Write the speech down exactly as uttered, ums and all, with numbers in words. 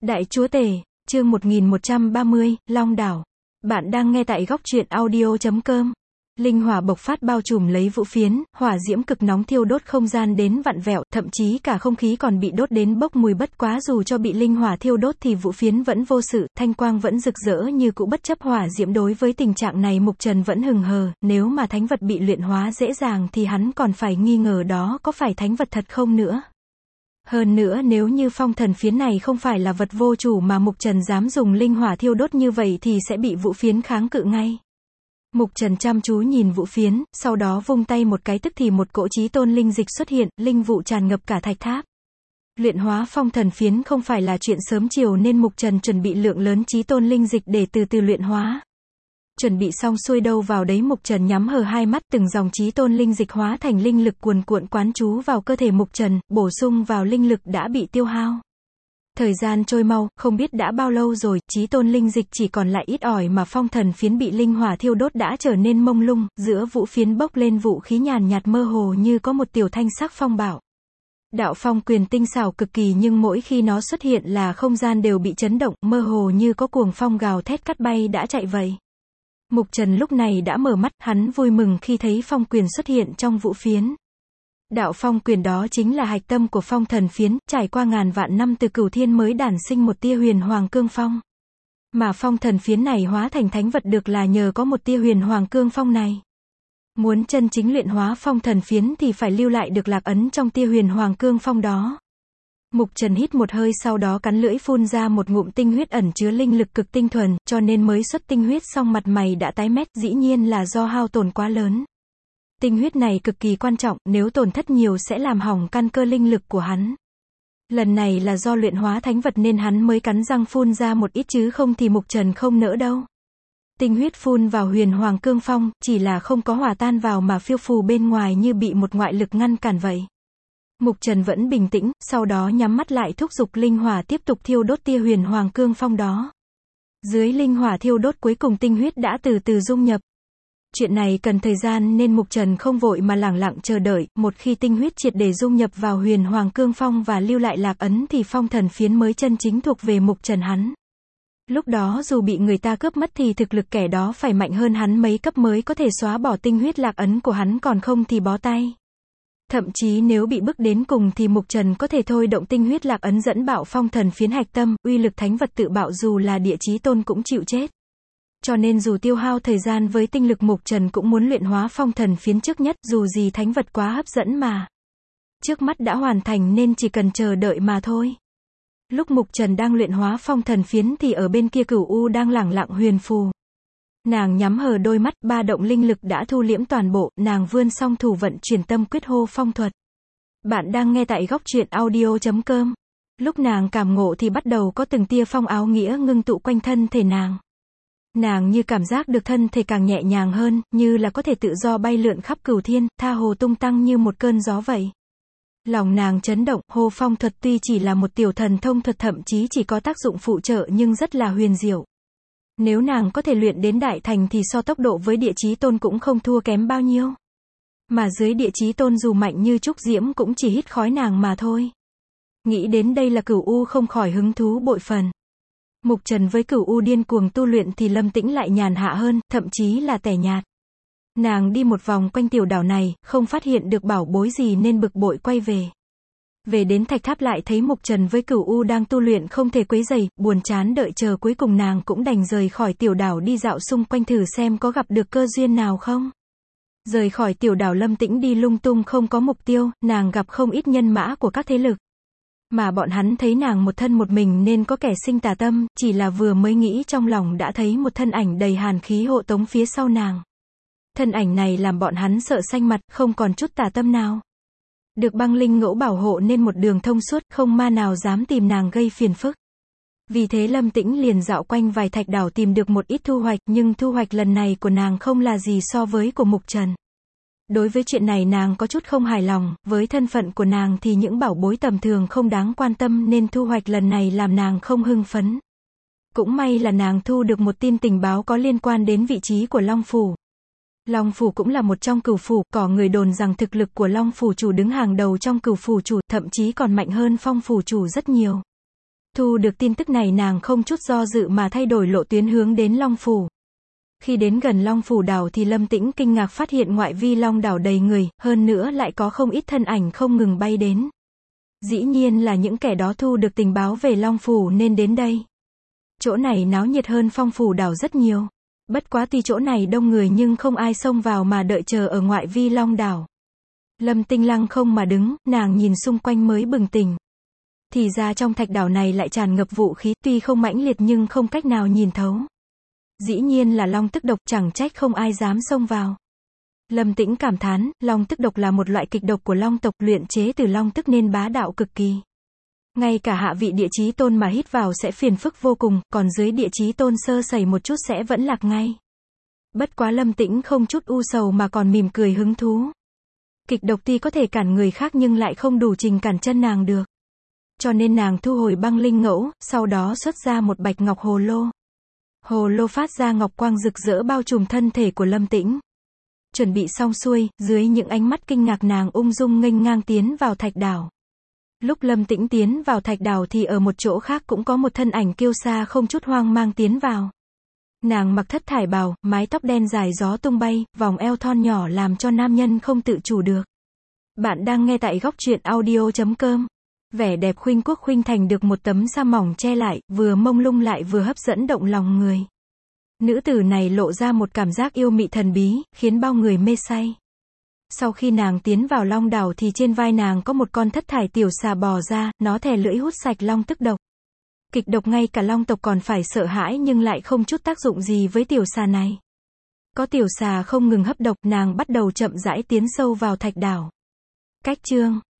Đại Chúa Tể, chương một nghìn một trăm ba mươi, Long Đảo. Bạn đang nghe tại góc truyện audio chấm com. Linh hỏa bộc phát bao trùm lấy vũ phiến, hỏa diễm cực nóng thiêu đốt không gian đến vặn vẹo, thậm chí cả không khí còn bị đốt đến bốc mùi. Bất quá dù cho bị linh hỏa thiêu đốt thì vũ phiến vẫn vô sự, thanh quang vẫn rực rỡ như cũ bất chấp hỏa diễm. Đối với tình trạng này Mục Trần vẫn hừng hờ, nếu mà thánh vật bị luyện hóa dễ dàng thì hắn còn phải nghi ngờ đó có phải thánh vật thật không nữa. Hơn nữa nếu như phong thần phiến này không phải là vật vô chủ mà Mục Trần dám dùng linh hỏa thiêu đốt như vậy thì sẽ bị vũ phiến kháng cự ngay. Mục Trần chăm chú nhìn vũ phiến, sau đó vung tay một cái tức thì một cỗ chí tôn linh dịch xuất hiện, linh vụ tràn ngập cả thạch tháp. Luyện hóa phong thần phiến không phải là chuyện sớm chiều nên Mục Trần chuẩn bị lượng lớn chí tôn linh dịch để từ từ luyện hóa. Chuẩn bị xong xuôi đâu vào đấy Mục Trần nhắm hờ hai mắt, từng dòng chí tôn linh dịch hóa thành linh lực cuồn cuộn quán trú vào cơ thể Mục Trần, bổ sung vào linh lực đã bị tiêu hao. Thời gian trôi mau, không biết đã bao lâu rồi, chí tôn linh dịch chỉ còn lại ít ỏi mà phong thần phiến bị linh hỏa thiêu đốt đã trở nên mông lung, giữa vũ phiến bốc lên vũ khí nhàn nhạt mơ hồ như có một tiểu thanh sắc phong bạo. Đạo phong quyền tinh xảo cực kỳ nhưng mỗi khi nó xuất hiện là không gian đều bị chấn động, mơ hồ như có cuồng phong gào thét cắt bay đã chạy vậy. Mục Trần lúc này đã mở mắt, hắn vui mừng khi thấy phong quyền xuất hiện trong vũ phiến. Đạo phong quyền đó chính là hạch tâm của phong thần phiến, trải qua ngàn vạn năm từ cửu thiên mới đản sinh một tia huyền hoàng cương phong. Mà phong thần phiến này hóa thành thánh vật được là nhờ có một tia huyền hoàng cương phong này. Muốn chân chính luyện hóa phong thần phiến thì phải lưu lại được lạc ấn trong tia huyền hoàng cương phong đó. Mục Trần hít một hơi sau đó cắn lưỡi phun ra một ngụm tinh huyết ẩn chứa linh lực cực tinh thuần, cho nên mới xuất tinh huyết xong mặt mày đã tái mét, dĩ nhiên là do hao tổn quá lớn. Tinh huyết này cực kỳ quan trọng, nếu tổn thất nhiều sẽ làm hỏng căn cơ linh lực của hắn. Lần này là do luyện hóa thánh vật nên hắn mới cắn răng phun ra một ít chứ không thì Mục Trần không nỡ đâu. Tinh huyết phun vào huyền hoàng cương phong, chỉ là không có hòa tan vào mà phiêu phù bên ngoài như bị một ngoại lực ngăn cản vậy. Mục Trần vẫn bình tĩnh, sau đó nhắm mắt lại thúc giục linh hỏa tiếp tục thiêu đốt tia huyền hoàng cương phong đó. Dưới linh hỏa thiêu đốt cuối cùng tinh huyết đã từ từ dung nhập. Chuyện này cần thời gian nên Mục Trần không vội mà lẳng lặng chờ đợi, một khi tinh huyết triệt để dung nhập vào huyền hoàng cương phong và lưu lại lạc ấn thì phong thần phiến mới chân chính thuộc về Mục Trần hắn. Lúc đó dù bị người ta cướp mất thì thực lực kẻ đó phải mạnh hơn hắn mấy cấp mới có thể xóa bỏ tinh huyết lạc ấn của hắn, còn không thì bó tay. Thậm chí nếu bị bức đến cùng thì Mục Trần có thể thôi động tinh huyết lạc ấn dẫn bạo phong thần phiến hạch tâm, uy lực thánh vật tự bạo dù là địa chí tôn cũng chịu chết. Cho nên dù tiêu hao thời gian với tinh lực Mục Trần cũng muốn luyện hóa phong thần phiến trước nhất, dù gì thánh vật quá hấp dẫn mà. Trước mắt đã hoàn thành nên chỉ cần chờ đợi mà thôi. Lúc Mục Trần đang luyện hóa phong thần phiến thì ở bên kia Cửu U đang lẳng lặng huyền phù. Nàng nhắm hờ đôi mắt, ba động linh lực đã thu liễm toàn bộ, nàng vươn song thủ vận chuyển tâm quyết hô phong thuật. Bạn đang nghe tại góc truyện audio chấm com. Lúc nàng cảm ngộ thì bắt đầu có từng tia phong áo nghĩa ngưng tụ quanh thân thể nàng. Nàng như cảm giác được thân thể càng nhẹ nhàng hơn, như là có thể tự do bay lượn khắp cửu thiên, tha hồ tung tăng như một cơn gió vậy. Lòng nàng chấn động, hô phong thuật tuy chỉ là một tiểu thần thông thuật thậm chí chỉ có tác dụng phụ trợ nhưng rất là huyền diệu. Nếu nàng có thể luyện đến đại thành thì so tốc độ với địa chí tôn cũng không thua kém bao nhiêu. Mà dưới địa chí tôn dù mạnh như trúc diễm cũng chỉ hít khói nàng mà thôi. Nghĩ đến đây là Cửu U không khỏi hứng thú bội phần. Mục Trần với Cửu U điên cuồng tu luyện thì Lâm Tĩnh lại nhàn hạ hơn, thậm chí là tẻ nhạt. Nàng đi một vòng quanh tiểu đảo này, không phát hiện được bảo bối gì nên bực bội quay về. Về đến thạch tháp lại thấy Mục Trần với Cửu U đang tu luyện không thể quấy rầy, buồn chán đợi chờ cuối cùng nàng cũng đành rời khỏi tiểu đảo đi dạo xung quanh thử xem có gặp được cơ duyên nào không. Rời khỏi tiểu đảo Lâm Tĩnh đi lung tung không có mục tiêu, nàng gặp không ít nhân mã của các thế lực. Mà bọn hắn thấy nàng một thân một mình nên có kẻ sinh tà tâm, chỉ là vừa mới nghĩ trong lòng đã thấy một thân ảnh đầy hàn khí hộ tống phía sau nàng. Thân ảnh này làm bọn hắn sợ xanh mặt, không còn chút tà tâm nào. Được băng linh ngẫu bảo hộ nên một đường thông suốt, không ma nào dám tìm nàng gây phiền phức. Vì thế Lâm Tĩnh liền dạo quanh vài thạch đảo tìm được một ít thu hoạch, nhưng thu hoạch lần này của nàng không là gì so với của Mục Trần. Đối với chuyện này nàng có chút không hài lòng, với thân phận của nàng thì những bảo bối tầm thường không đáng quan tâm nên thu hoạch lần này làm nàng không hưng phấn. Cũng may là nàng thu được một tin tình báo có liên quan đến vị trí của Long Phủ. Long Phủ cũng là một trong cửu phủ, có người đồn rằng thực lực của Long Phủ chủ đứng hàng đầu trong cửu phủ chủ, thậm chí còn mạnh hơn Phong Phủ chủ rất nhiều. Thu được tin tức này nàng không chút do dự mà thay đổi lộ tuyến hướng đến Long Phủ. Khi đến gần Long Phủ đảo thì Lâm Tĩnh kinh ngạc phát hiện ngoại vi Long đảo đầy người, hơn nữa lại có không ít thân ảnh không ngừng bay đến. Dĩ nhiên là những kẻ đó thu được tình báo về Long Phủ nên đến đây. Chỗ này náo nhiệt hơn Phong Phủ đảo rất nhiều. Bất quá tuy chỗ này đông người nhưng không ai xông vào mà đợi chờ ở ngoại vi Long đảo. Lâm Tinh lăng không mà đứng, nàng nhìn xung quanh mới bừng tỉnh. Thì ra trong thạch đảo này lại tràn ngập vũ khí, tuy không mãnh liệt nhưng không cách nào nhìn thấu. Dĩ nhiên là long tức độc, chẳng trách không ai dám xông vào. Lâm Tĩnh cảm thán, long tức độc là một loại kịch độc của long tộc, luyện chế từ long tức nên bá đạo cực kỳ. Ngay cả hạ vị địa chí tôn mà hít vào sẽ phiền phức vô cùng, còn dưới địa chí tôn sơ sẩy một chút sẽ vẫn lạc ngay. Bất quá Lâm Tĩnh không chút u sầu mà còn mỉm cười hứng thú. Kịch độc tuy có thể cản người khác nhưng lại không đủ trình cản chân nàng được. Cho nên nàng thu hồi băng linh ngẫu, sau đó xuất ra một bạch ngọc hồ lô. Hồ lô phát ra ngọc quang rực rỡ bao trùm thân thể của Lâm Tĩnh. Chuẩn bị xong xuôi, dưới những ánh mắt kinh ngạc nàng ung dung nghênh ngang tiến vào thạch đảo. Lúc Lâm Tĩnh tiến vào thạch đảo thì ở một chỗ khác cũng có một thân ảnh kiêu sa không chút hoang mang tiến vào. Nàng mặc thất thải bào, mái tóc đen dài gió tung bay, vòng eo thon nhỏ làm cho nam nhân không tự chủ được. Bạn đang nghe tại góc truyện audio chấm com. Vẻ đẹp khuynh quốc khuynh thành được một tấm sa mỏng che lại, vừa mông lung lại vừa hấp dẫn động lòng người. Nữ tử này lộ ra một cảm giác yêu mị thần bí, khiến bao người mê say. Sau khi nàng tiến vào long đảo thì trên vai nàng có một con thất thải tiểu xà bò ra, nó thè lưỡi hút sạch long tức độc. Kịch độc ngay cả long tộc còn phải sợ hãi nhưng lại không chút tác dụng gì với tiểu xà này. Có tiểu xà không ngừng hấp độc, nàng bắt đầu chậm rãi tiến sâu vào thạch đảo. Cách chương